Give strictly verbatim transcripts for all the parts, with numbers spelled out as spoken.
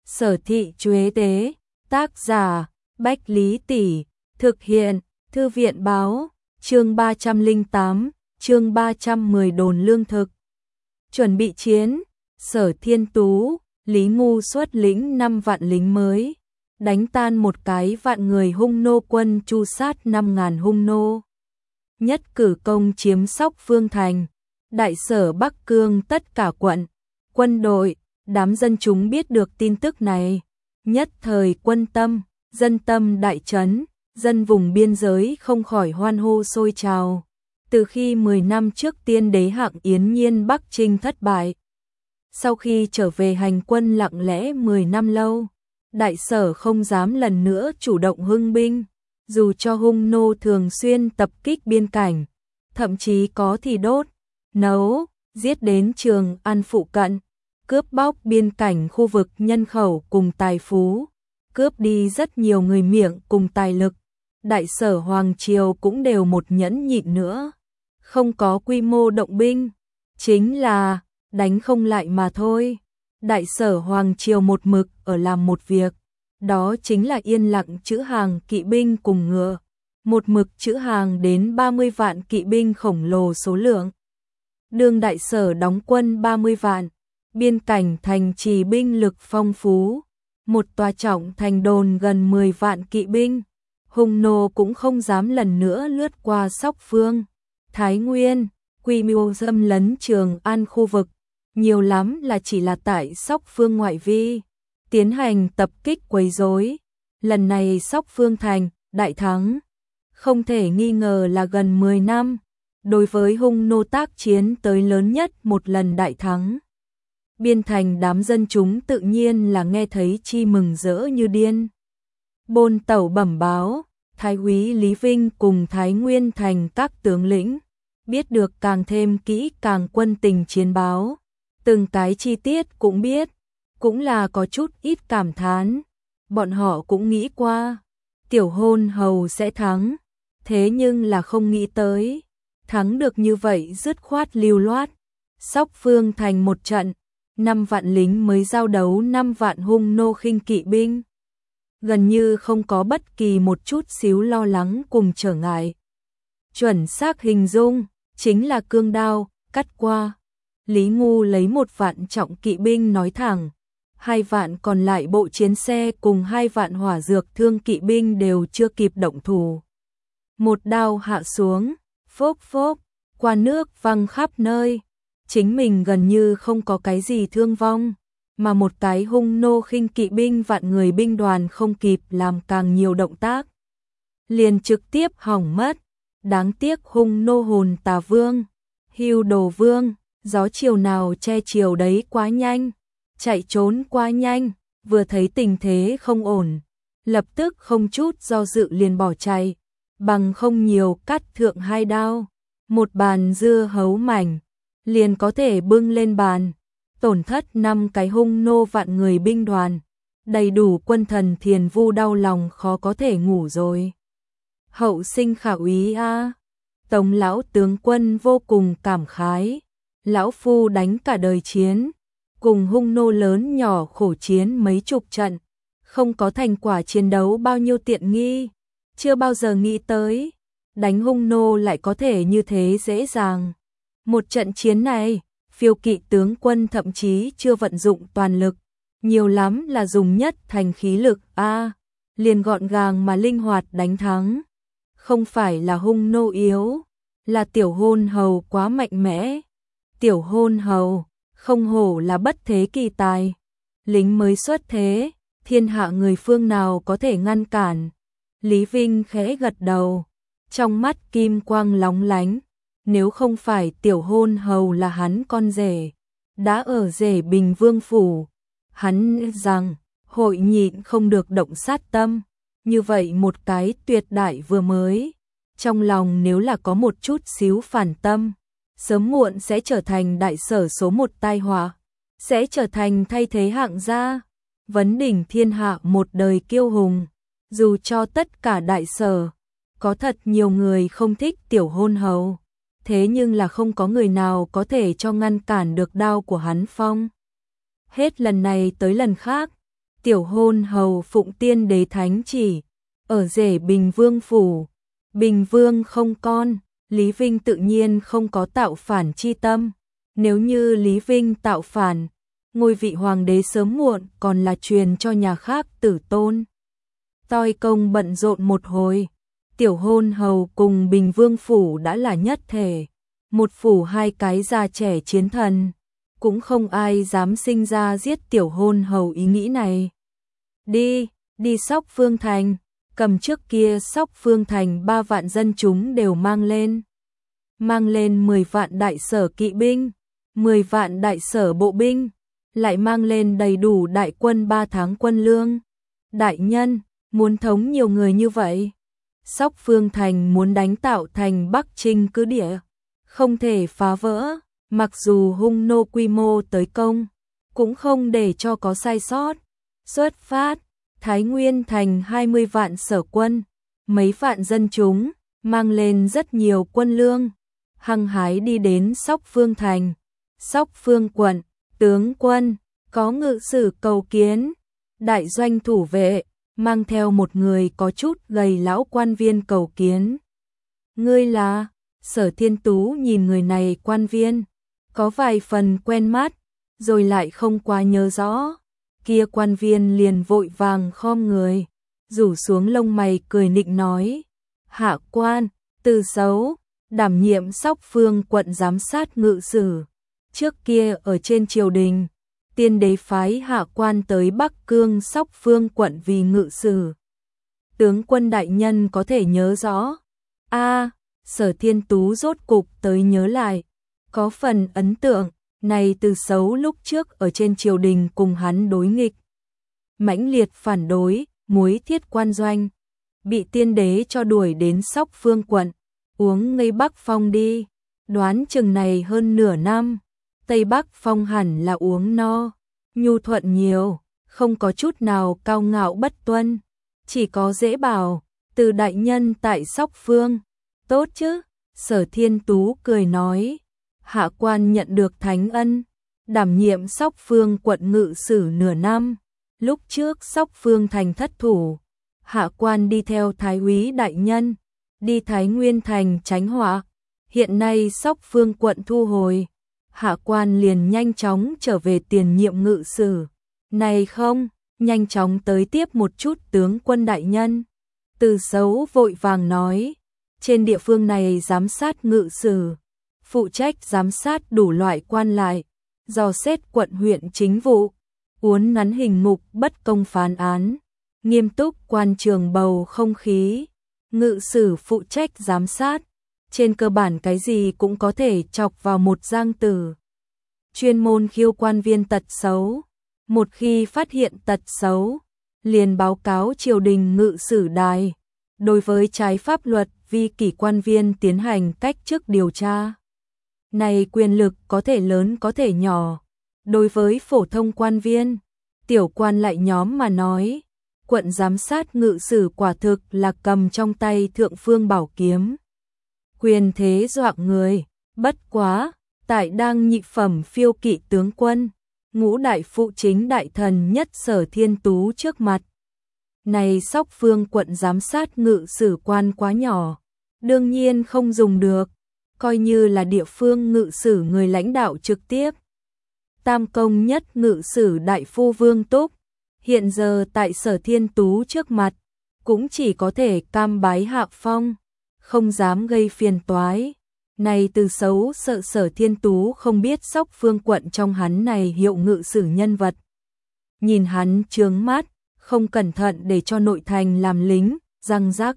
Sở Thị Chuế Tế, tác giả, Bách Lý Tỷ, thực hiện, Thư viện báo, chương ba trăm lẻ tám, chương ba trăm mười đồn lương thực. Chuẩn bị chiến, Sở Thiên Tú, Lý Ngu xuất lĩnh năm vạn lính mới, đánh tan một cái vạn người hung nô quân chu sát năm ngàn hung nô. Nhất cử công chiếm Sóc Phương Thành, Đại Sở Bắc Cương tất cả quận, quân đội, đám dân chúng biết được tin tức này, nhất thời quân tâm, dân tâm đại chấn, dân vùng biên giới không khỏi hoan hô sôi trào. Từ khi mười năm trước Tiên Đế Hạng Yến Nhiên Bắc Chinh thất bại, sau khi trở về hành quân lặng lẽ mười năm lâu, Đại Sở không dám lần nữa chủ động hưng binh, dù cho hung nô thường xuyên tập kích biên cảnh, thậm chí có thì đốt, nấu, giết đến Trường An phụ cận, cướp bóc biên cảnh khu vực nhân khẩu cùng tài phú, cướp đi rất nhiều người miệng cùng tài lực. Đại Sở Hoàng Triều cũng đều một nhẫn nhịn nữa, không có quy mô động binh, chính là đánh không lại mà thôi. Đại Sở Hoàng Triều một mực ở làm một việc, đó chính là yên lặng trữ hàng kỵ binh cùng ngựa, một mực trữ hàng đến ba mươi vạn kỵ binh khổng lồ số lượng. Đương Đại Sở đóng quân ba mươi vạn, biên cảnh thành trì binh lực phong phú, một tòa trọng thành đồn gần mười vạn kỵ binh, hung nô cũng không dám lần nữa lướt qua Sóc Phương, Thái Nguyên, quy mô xâm lấn Trường An khu vực, nhiều lắm là chỉ là tại Sóc Phương ngoại vi, tiến hành tập kích quấy rối. Lần này Sóc Phương thành, đại thắng, không thể nghi ngờ là gần mười năm, đối với hung nô tác chiến tới lớn nhất một lần đại thắng. Biên thành đám dân chúng tự nhiên là nghe thấy chi mừng rỡ như điên. Bôn tẩu bẩm báo, Thái úy Lý Vinh cùng Thái Nguyên thành các tướng lĩnh, biết được càng thêm kỹ càng quân tình chiến báo, từng cái chi tiết cũng biết, cũng là có chút ít cảm thán. Bọn họ cũng nghĩ qua, tiểu hôn hầu sẽ thắng, thế nhưng là không nghĩ tới, thắng được như vậy dứt khoát lưu loát. Sóc Phương thành một trận, năm vạn lính mới giao đấu năm vạn hung nô khinh kỵ binh, gần như không có bất kỳ một chút xíu lo lắng cùng trở ngại. Chuẩn xác hình dung, chính là cương đao, cắt qua. Lý Ngu lấy một vạn trọng kỵ binh nói thẳng, hai vạn còn lại bộ chiến xe cùng hai vạn hỏa dược thương kỵ binh đều chưa kịp động thủ. Một đao hạ xuống, phốc phốc, qua nước văng khắp nơi, chính mình gần như không có cái gì thương vong, mà một cái hung nô khinh kỵ binh vạn người binh đoàn không kịp làm càng nhiều động tác, liền trực tiếp hỏng mất. Đáng tiếc hung nô hồn Tà Vương, Hưu Đồ Vương, gió chiều nào che chiều đấy quá nhanh, chạy trốn quá nhanh, vừa thấy tình thế không ổn, lập tức không chút do dự liền bỏ chạy, bằng không nhiều cắt thượng hai đao, một bàn dưa hấu mảnh, liền có thể bưng lên bàn, tổn thất năm cái hung nô vạn người binh đoàn, đầy đủ quân thần Thiền Vu đau lòng khó có thể ngủ rồi. Hậu sinh khả úy a, Tống lão tướng quân vô cùng cảm khái, lão phu đánh cả đời chiến, cùng hung nô lớn nhỏ khổ chiến mấy chục trận, không có thành quả chiến đấu bao nhiêu tiện nghi, chưa bao giờ nghĩ tới, đánh hung nô lại có thể như thế dễ dàng. Một trận chiến này, phiêu kỵ tướng quân thậm chí chưa vận dụng toàn lực, nhiều lắm là dùng nhất thành khí lực a, liền gọn gàng mà linh hoạt đánh thắng. Không phải là hung nô yếu, là tiểu hôn hầu quá mạnh mẽ. Tiểu hôn hầu, không hổ là bất thế kỳ tài. Lính mới xuất thế, thiên hạ người phương nào có thể ngăn cản. Lý Vinh khẽ gật đầu, trong mắt kim quang lóng lánh. Nếu không phải tiểu hôn hầu là hắn con rể, đã ở rể Bình Vương phủ, hắn rằng hội nhịn không được động sát tâm. Như vậy một cái tuyệt đại vừa mới, trong lòng nếu là có một chút xíu phản tâm, sớm muộn sẽ trở thành Đại Sở số một tai họa, sẽ trở thành thay thế Hạng gia, vấn đỉnh thiên hạ một đời kiêu hùng. Dù cho tất cả Đại Sở, có thật nhiều người không thích tiểu hôn hầu, thế nhưng là không có người nào có thể cho ngăn cản được đao của hắn phong. Hết lần này tới lần khác, tiểu hôn hầu phụng tiên đế thánh chỉ, ở rể Bình Vương phủ. Bình Vương không con, Lý Vinh tự nhiên không có tạo phản chi tâm. Nếu như Lý Vinh tạo phản, ngôi vị hoàng đế sớm muộn còn là truyền cho nhà khác tử tôn. Toi công bận rộn một hồi, tiểu hôn hầu cùng Bình Vương phủ đã là nhất thể. Một phủ hai cái già trẻ chiến thần, cũng không ai dám sinh ra giết tiểu hôn hầu ý nghĩ này. Đi, đi Sóc Phương Thành, cầm trước kia Sóc Phương Thành ba vạn dân chúng đều mang lên. Mang lên mười vạn đại sở kỵ binh, mười vạn đại sở bộ binh, lại mang lên đầy đủ đại quân ba tháng quân lương. Đại nhân, muốn thống nhiều người như vậy. Sóc Phương Thành muốn đánh tạo thành Bắc Trinh cứ địa, không thể phá vỡ, mặc dù hung nô quy mô tới công, cũng không để cho có sai sót. Xuất phát, Thái Nguyên Thành hai mươi vạn sở quân, mấy vạn dân chúng, mang lên rất nhiều quân lương, hăng hái đi đến Sóc Phương Thành. Sóc Phương quận, tướng quân, có ngự sử cầu kiến. Đại doanh thủ vệ, mang theo một người có chút gầy lão quan viên cầu kiến. Ngươi là? Sở Thiên Tú nhìn người này quan viên, có vài phần quen mắt, rồi lại không quá nhớ rõ. Kia quan viên liền vội vàng khom người, rủ xuống lông mày cười nịnh nói: Hạ quan, Từ Xấu, đảm nhiệm Sóc Phương quận giám sát ngự sử. Trước kia ở trên triều đình, tiên đế phái hạ quan tới Bắc Cương Sóc Phương quận vì ngự sử. Tướng quân đại nhân có thể nhớ rõ. A, Sở Thiên Tú rốt cục tới nhớ lại, có phần ấn tượng. Này Từ Xấu lúc trước ở trên triều đình cùng hắn đối nghịch, mãnh liệt phản đối, muối thiết quan doanh, bị tiên đế cho đuổi đến Sóc Phương quận, uống ngây Bắc Phong đi. Đoán chừng này hơn nửa năm, Tây Bắc Phong hẳn là uống no, nhu thuận nhiều, không có chút nào cao ngạo bất tuân, chỉ có dễ bảo, Từ đại nhân tại Sóc Phương, tốt chứ? Sở Thiên Tú cười nói, hạ quan nhận được thánh ân, đảm nhiệm Sóc Phương quận ngự sử nửa năm, lúc trước Sóc Phương thành thất thủ, hạ quan đi theo thái úy đại nhân, đi Thái Nguyên thành tránh họa, hiện nay Sóc Phương quận thu hồi, hạ quan liền nhanh chóng trở về tiền nhiệm ngự sử. Này không, nhanh chóng tới tiếp một chút tướng quân đại nhân. Từ Xấu vội vàng nói, trên địa phương này giám sát ngự sử, phụ trách giám sát đủ loại quan lại, dò xét quận huyện chính vụ, uốn nắn hình mục bất công phán án, nghiêm túc quan trường bầu không khí. Ngự sử phụ trách giám sát, trên cơ bản cái gì cũng có thể chọc vào một giang tử. Chuyên môn khiêu quan viên tật xấu, một khi phát hiện tật xấu, liền báo cáo triều đình ngự sử đài, đối với trái pháp luật vi kỷ quan viên tiến hành cách chức điều tra. Này quyền lực có thể lớn có thể nhỏ, đối với phổ thông quan viên, tiểu quan lại nhóm mà nói, quận giám sát ngự sử quả thực là cầm trong tay thượng phương bảo kiếm. Quyền thế doạng người, bất quá, tại đang nhị phẩm phiêu kỵ tướng quân, ngũ đại phụ chính đại thần nhất Sở Thiên Tú trước mặt. Này Sóc Phương quận giám sát ngự sử quan quá nhỏ, đương nhiên không dùng được, coi như là địa phương ngự sử người lãnh đạo trực tiếp. Tam công nhất ngự sử đại phu Vương Túc, hiện giờ tại Sở Thiên Tú trước mặt, cũng chỉ có thể cam bái hạ phong, không dám gây phiền toái. Này Từ Xấu sợ Sở Thiên Tú không biết Sóc Phương quận trong hắn này hiệu ngự sử nhân vật. Nhìn hắn trướng mắt, không cẩn thận để cho nội thành làm lính, răng rắc.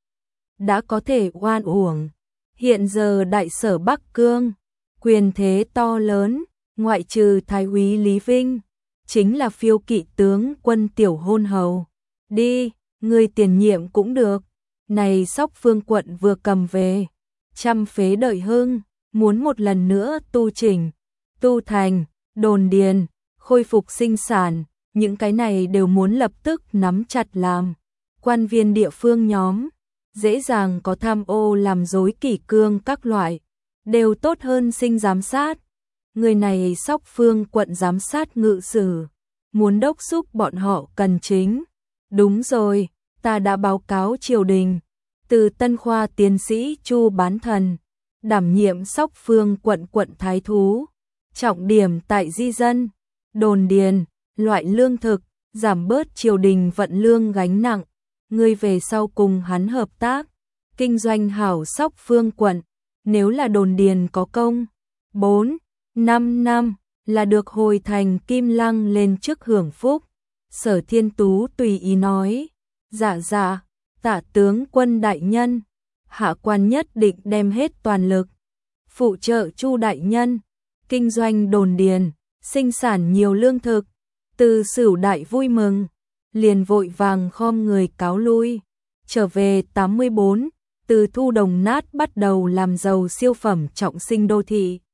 Đã có thể oan uổng. Hiện giờ đại sở Bắc Cương, quyền thế to lớn, ngoại trừ thái úy Lý Vinh, chính là phiêu kỵ tướng quân tiểu hôn hầu. Đi, người tiền nhiệm cũng được. Này Sóc Phương quận vừa cầm về, trăm phế đợi hưng, muốn một lần nữa tu chỉnh, tu thành, đồn điền, khôi phục sinh sản, những cái này đều muốn lập tức nắm chặt làm. Quan viên địa phương nhóm, dễ dàng có tham ô làm rối kỷ cương các loại, đều tốt hơn sinh giám sát. Người này Sóc Phương quận giám sát ngự sử, muốn đốc thúc bọn họ cần chính. Đúng rồi, ta đã báo cáo triều đình, từ Tân Khoa tiến sĩ Chu Bán Thần, đảm nhiệm Sóc Phương quận quận thái thú, trọng điểm tại di dân, đồn điền, loại lương thực, giảm bớt triều đình vận lương gánh nặng, ngươi về sau cùng hắn hợp tác, kinh doanh hảo Sóc Phương quận, nếu là đồn điền có công, bốn, năm năm là được hồi thành Kim Lăng lên chức hưởng phúc. Sở Thiên Tú tùy ý nói, dạ dạ, Tạ tướng quân đại nhân, hạ quan nhất định đem hết toàn lực, phụ trợ Chu đại nhân, kinh doanh đồn điền, sinh sản nhiều lương thực. Từ Sửu đại vui mừng, liền vội vàng khom người cáo lui, trở về tám mươi bốn, từ thu đồng nát bắt đầu làm giàu siêu phẩm trọng sinh đô thị.